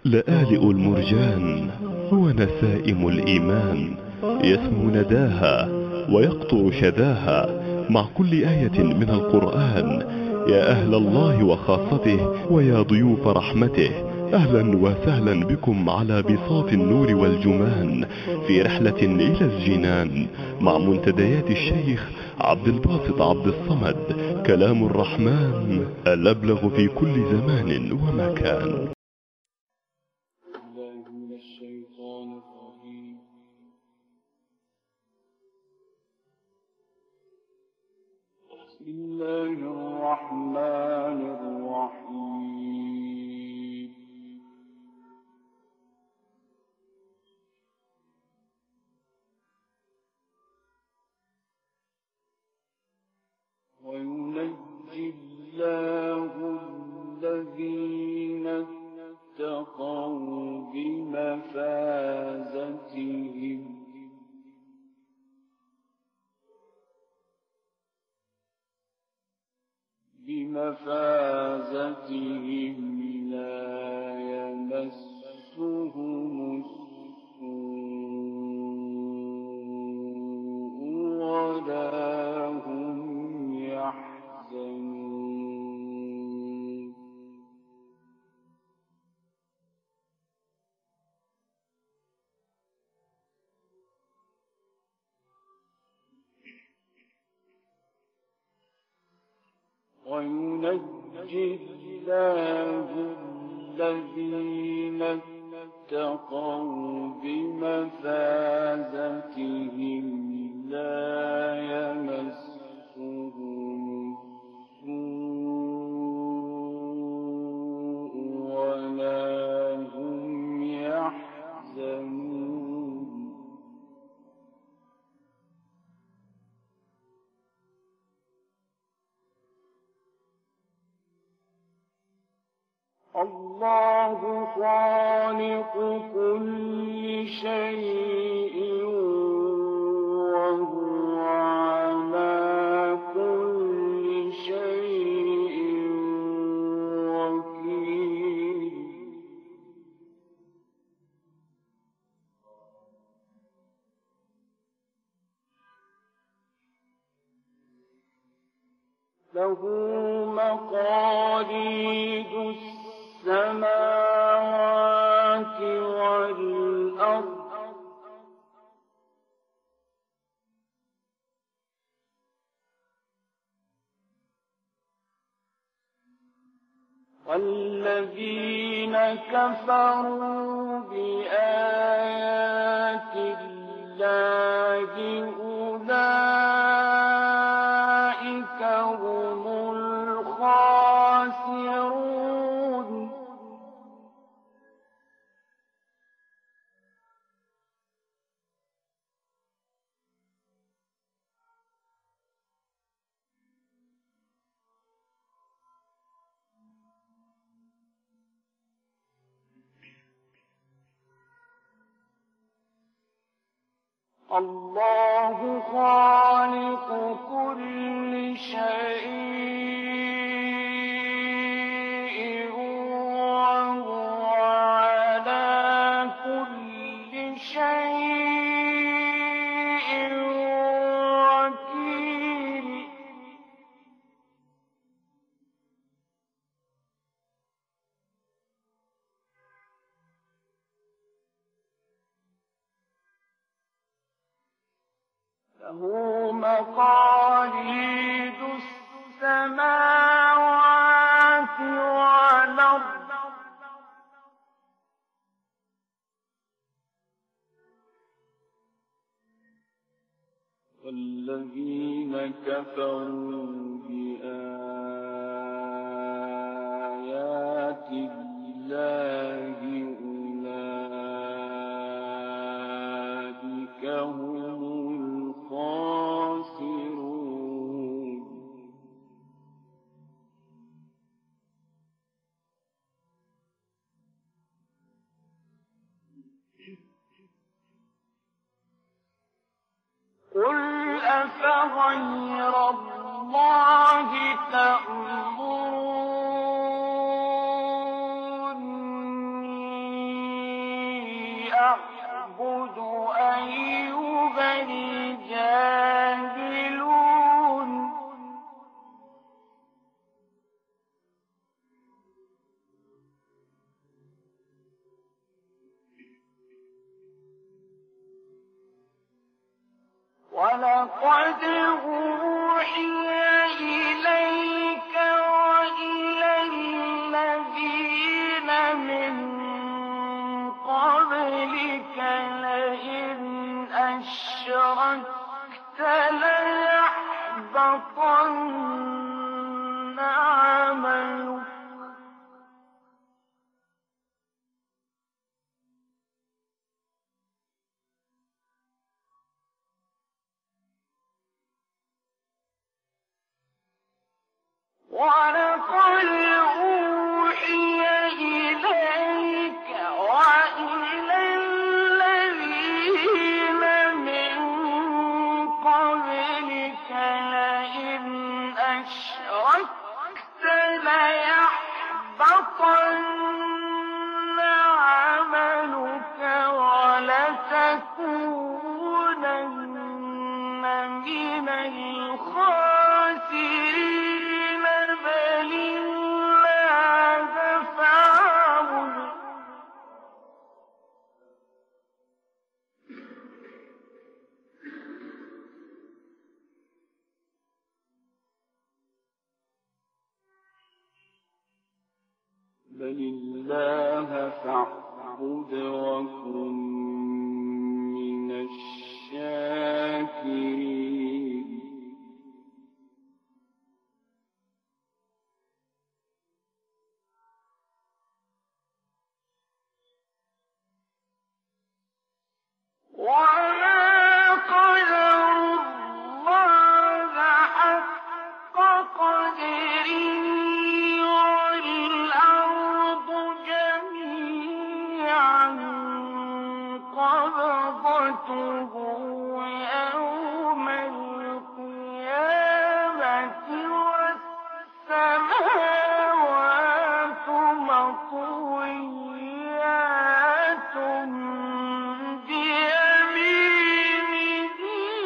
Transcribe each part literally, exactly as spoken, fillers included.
لآلئ المرجان هو نسائم الإيمان، يسمو نداها ويقطر شذاها مع كل آية من القرآن. يا أهل الله وخاصته ويا ضيوف رحمته، أهلا وسهلا بكم على بساط النور والجمان في رحلة إلى الجنان مع منتديات الشيخ عبد الباسط عبد الصمد. كلام الرحمن الأبلغ في كل زمان ومكان. بسم الله الرحمن الرحيم. وينجي الله الذين اتقوا بمفازتهم بمفازتهم لا يمسهم السوء ولا هم يحزنون. وينجي الله الذين اتقوا بمفازتهم لا يمسهم السوء ولا هم يحزنون. الله خالق كل شيء وهو على كل شيء وكيل. له مقاليد السماوات والأرض والذين كفروا بآيات الله أولئك هم الخاسرون. الله خالق كل شيء وهو على كل شيء وكيل. له مقاليد السماوات والأرض والذين كفروا بآيات الله أولئك هم الخاسرون. قل أفغير الله تأمروني أعبد أيها الجاهلون ولقد أوحي إليك وإلى الذين من قبلك لئن أشركت ليحبطن عملك ولقد أوحي إليك وإلى الذين من قبلك لئن أشركت ليحبطن عملك ولتكونن من الخاسرين بل الله فاعبد بل الله فاعبد وكن من الشاكرين وما قدر الله حق قدره والأرض جميعا قبضته يوم القيامة والسماوات مطويات بيمينه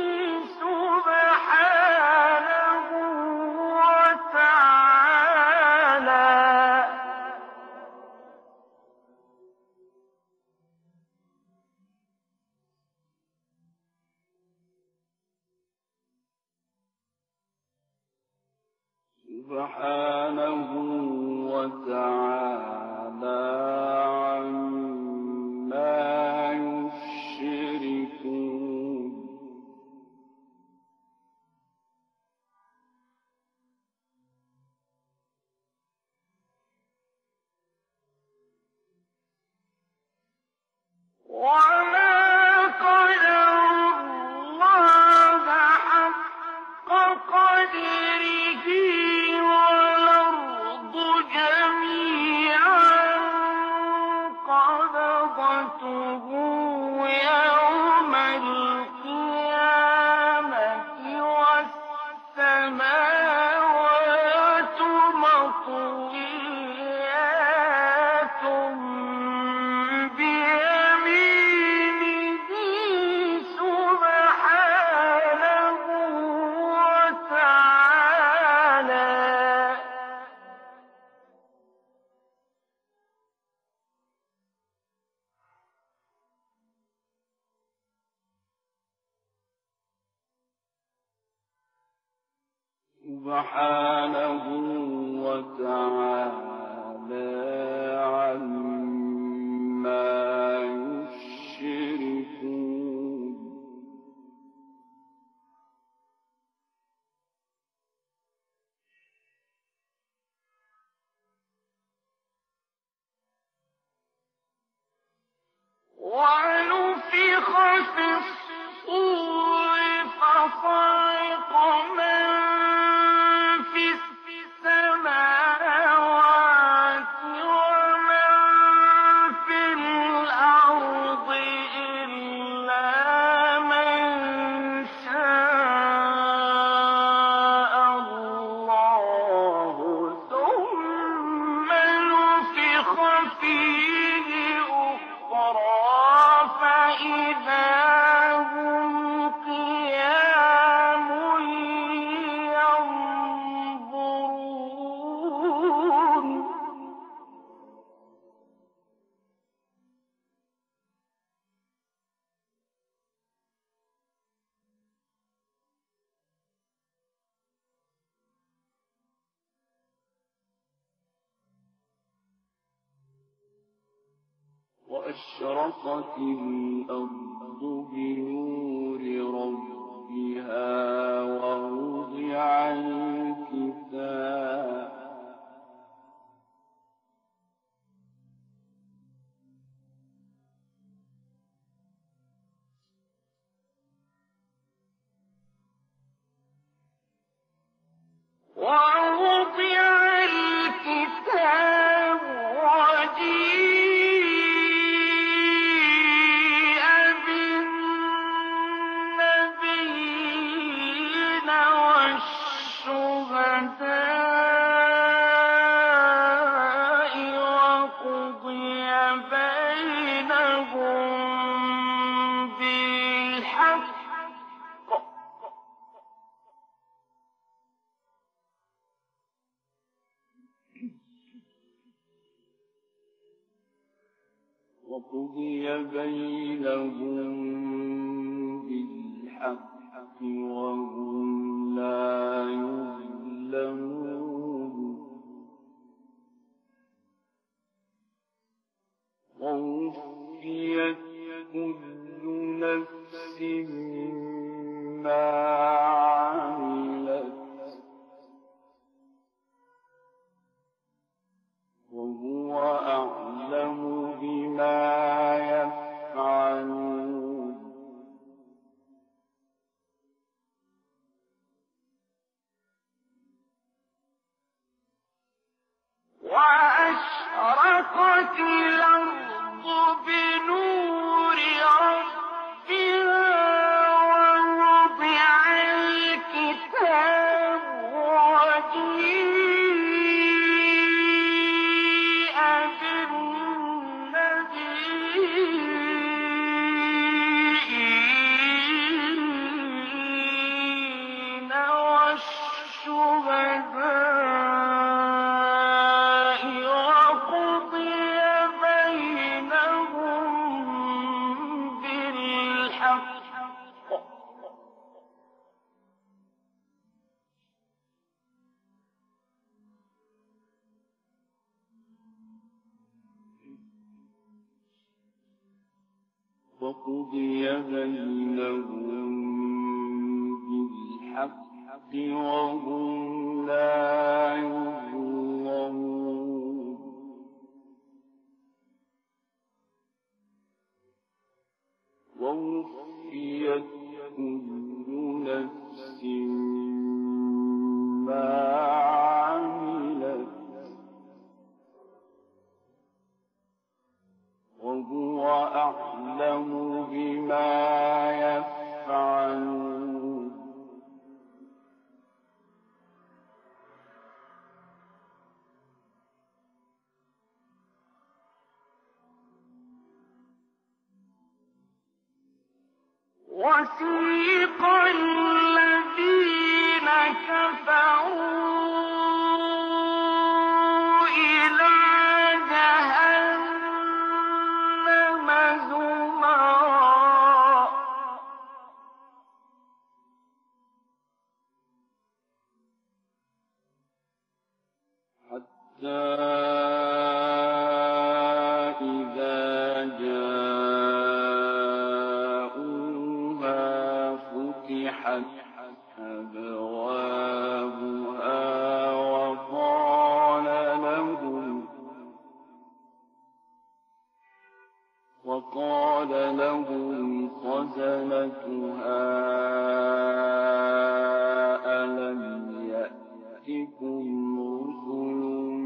سبحانه وتعالى سبحانه وتعالى عما يشركون وما قدر الله حق قدره والأرض جميعا قبضته يوم القيامة والسماوات مطويات بيمينه سبحانه وتعالى سبحانه وتعالى عما يشركون ونفخ في الصور فصعق من في السماوات ومن في الأرض إلا من شاء الله ثم نفخ فيه أخرى وأشرقت الأرض بنور ربها ووضع الكتاب ووضع الكتاب وجيء بالنبيين والشهداء وقضي بينهم بالحق وقضي بينهم بالحق وهم لا يظلمون ووفيت كل نفس ما عملت وهو أعلم بما يفعلون وأشرقت الأرض بنور ربها ووضع الكتاب وجيء بالنبيين والشهداء وقضي بينهم بالحق وقضي بينهم بالحق وهم لا يظلمون ووفيت كل نفس ما عملت وهو أعلم بما يفعلون وسيق الذين كفروا إلى جهنم زمرا حتى إذا جاءوها فتحت أبوابها وقال لهم وقال لهم خزنتها ألم يأتكم رسل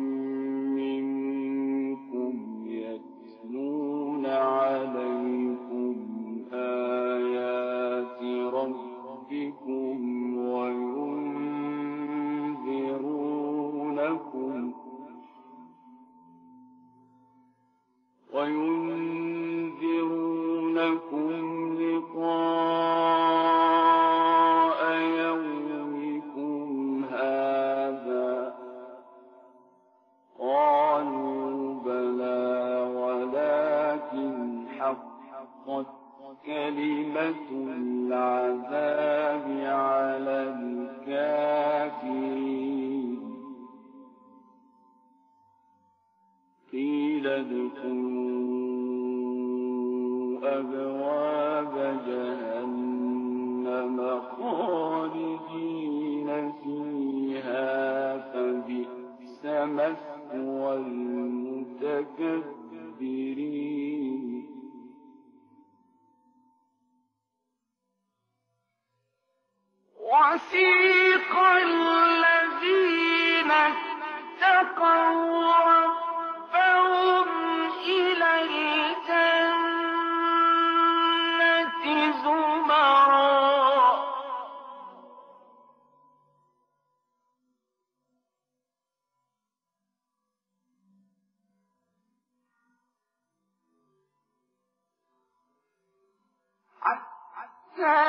منكم يتلون عليكم آيات ربكم وينذرونكم وينذرونكم لقاء يومكم هذا قالوا بلى ولكن حقت كلمة العذاب على الكافرين قيل ادخلوا أبواب جهنم خالدين فيها فبئس مثوى المتكبرين وسيق الذين اتقوا ربهم إلى الجنة زمرا حتى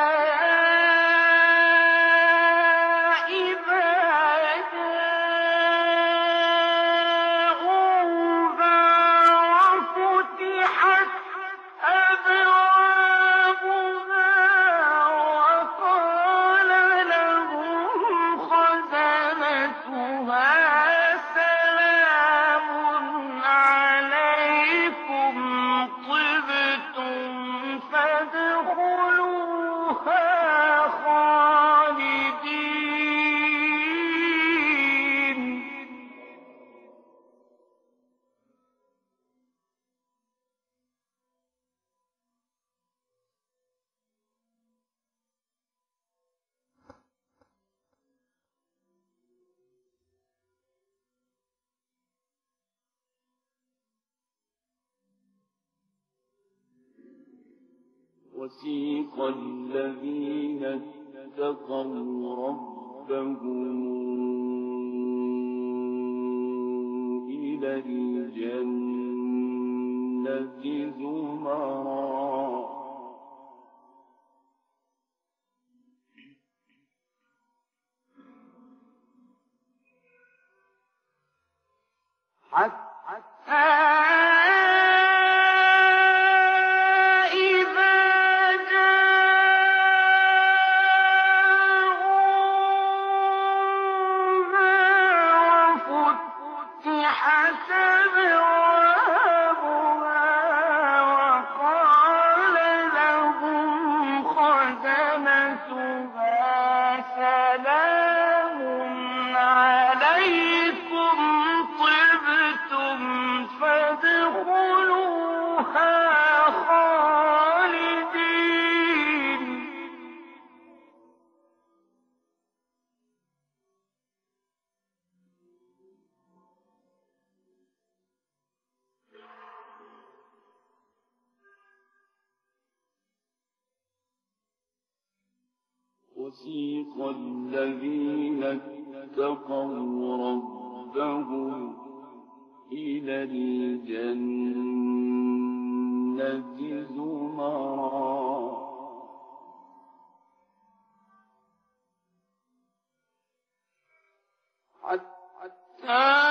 وسيق الذين اتقوا ربهم إلى الجنة زمرا حتى وسيق الذين اتقوا ربهم إلى الجنة زمرا حتى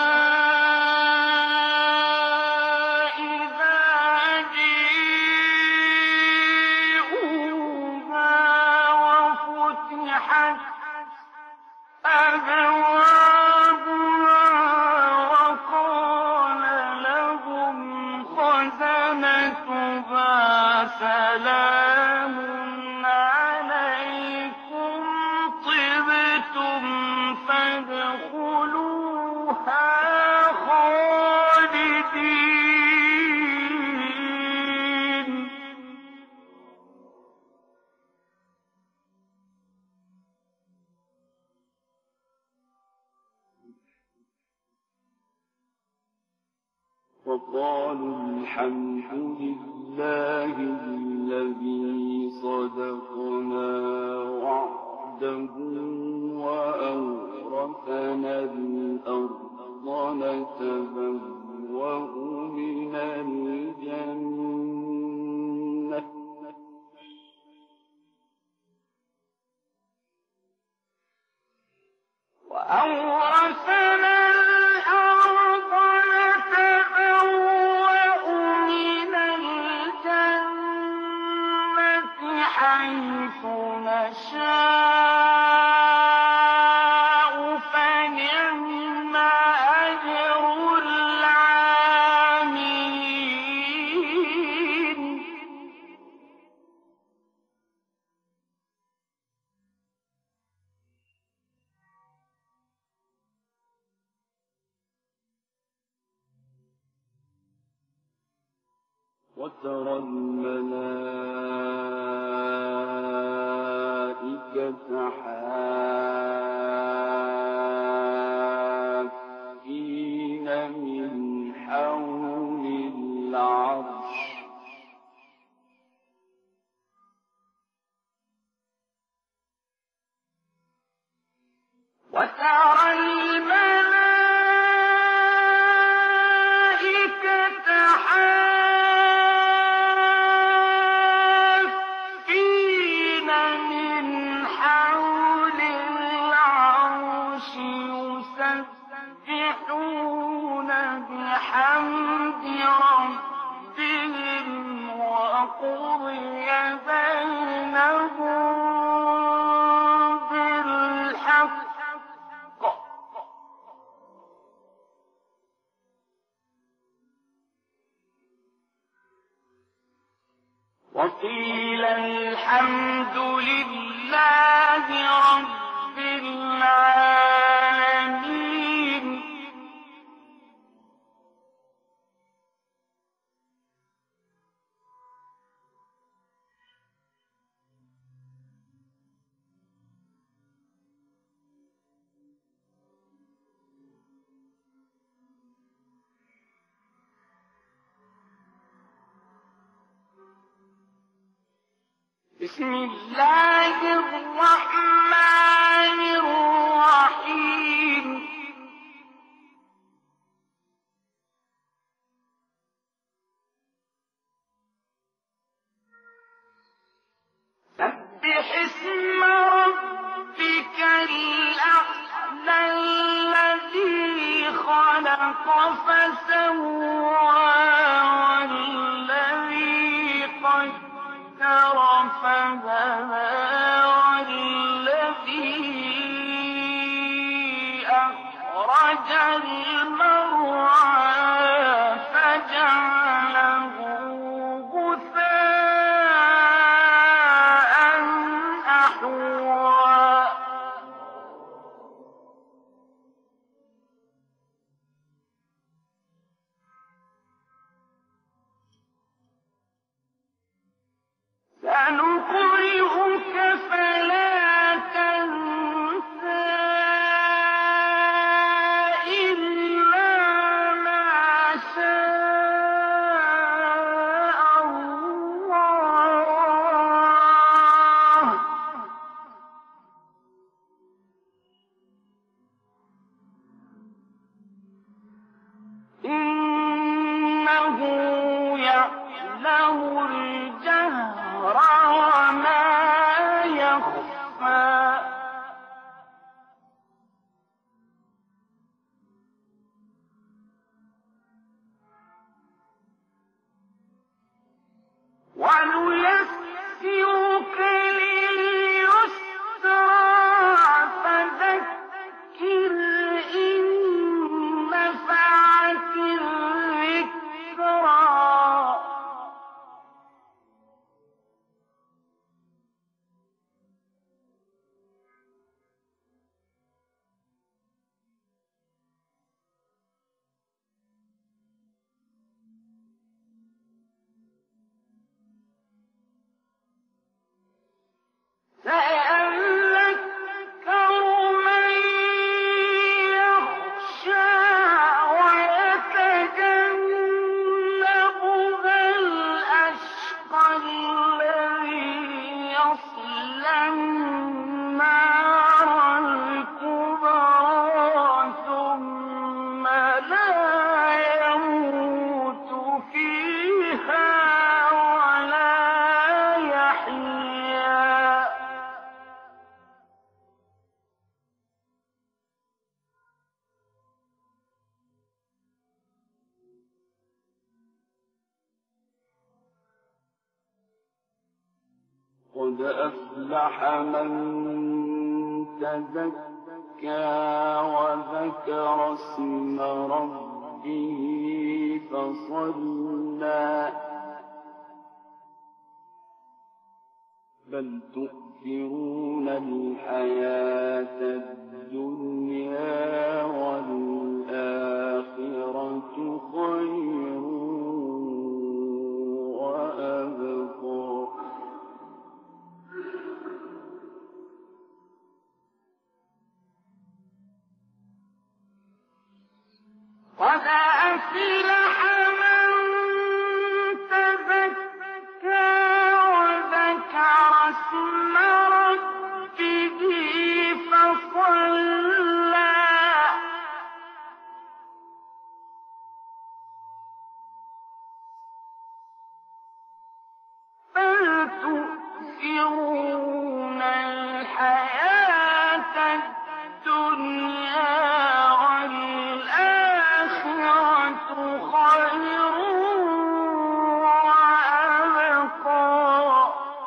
سلام عليكم طبتم فادخلوها خالدين وقالوا الحمد لله الذي صدقنا وعده وأورثنا الأرض نتبوأ من الجنة وأورثنا الأرض نتبوأ من الجنة حيث نشاء فنعم أجر العاملين وترى الملائكة حافين من حول العرش وترى الملائكة حافين من حول العرش يسبحون بحمد ربهم وقضي بينهم بالحق وقيل الحمد لله رب العالمين. بسم الله الرحمن الرحيم. سبح اسم ربك الأعلى الذي خلق فسوى والذي قدر فهدى والذي أخرج المرعى فجعله غثاء أحوى. سنقرئك فلا تنسى إلا ما شاء الله إنه يعلم الجهر وما يخفى. ونيسرك لليسرى فذكر إن نفعت الذكرى. سيذكر من يخشى ويتجنبها الأشقى الذي يصلى النار الكبرى ثم لا يموت فيها ولا يحيا. قد أفلح من تزكى وذكر اسم ربه فصلى بل تؤثرون الحياة الدنيا والآخرة خير تؤثرون الحياة الدنيا والآخرة خير وأبقى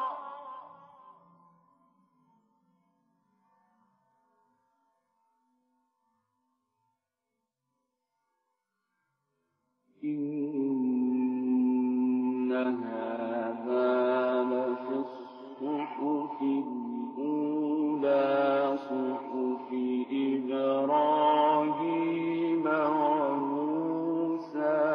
إن هذا لفي الصحف الأولى صحف إبراهيم وموسى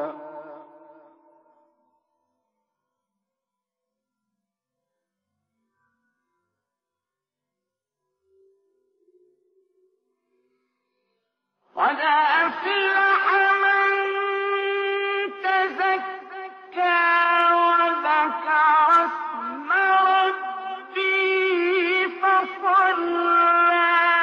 قد أفلح من تزكى وذكر اسم ربه فصلى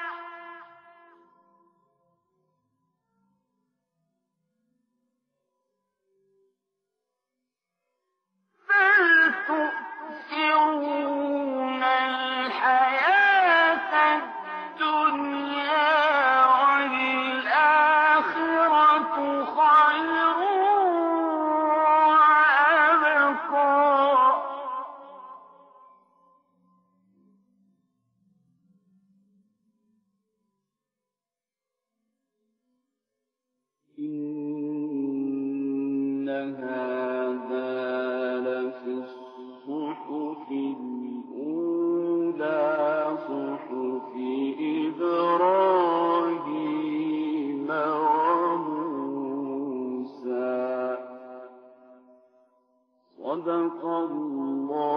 بل تؤثرون الحياة الدنيا والآخرة خير وأبقى إن هذا لفي الصحف الأولى صحف إبراهيم وموسى صدق الله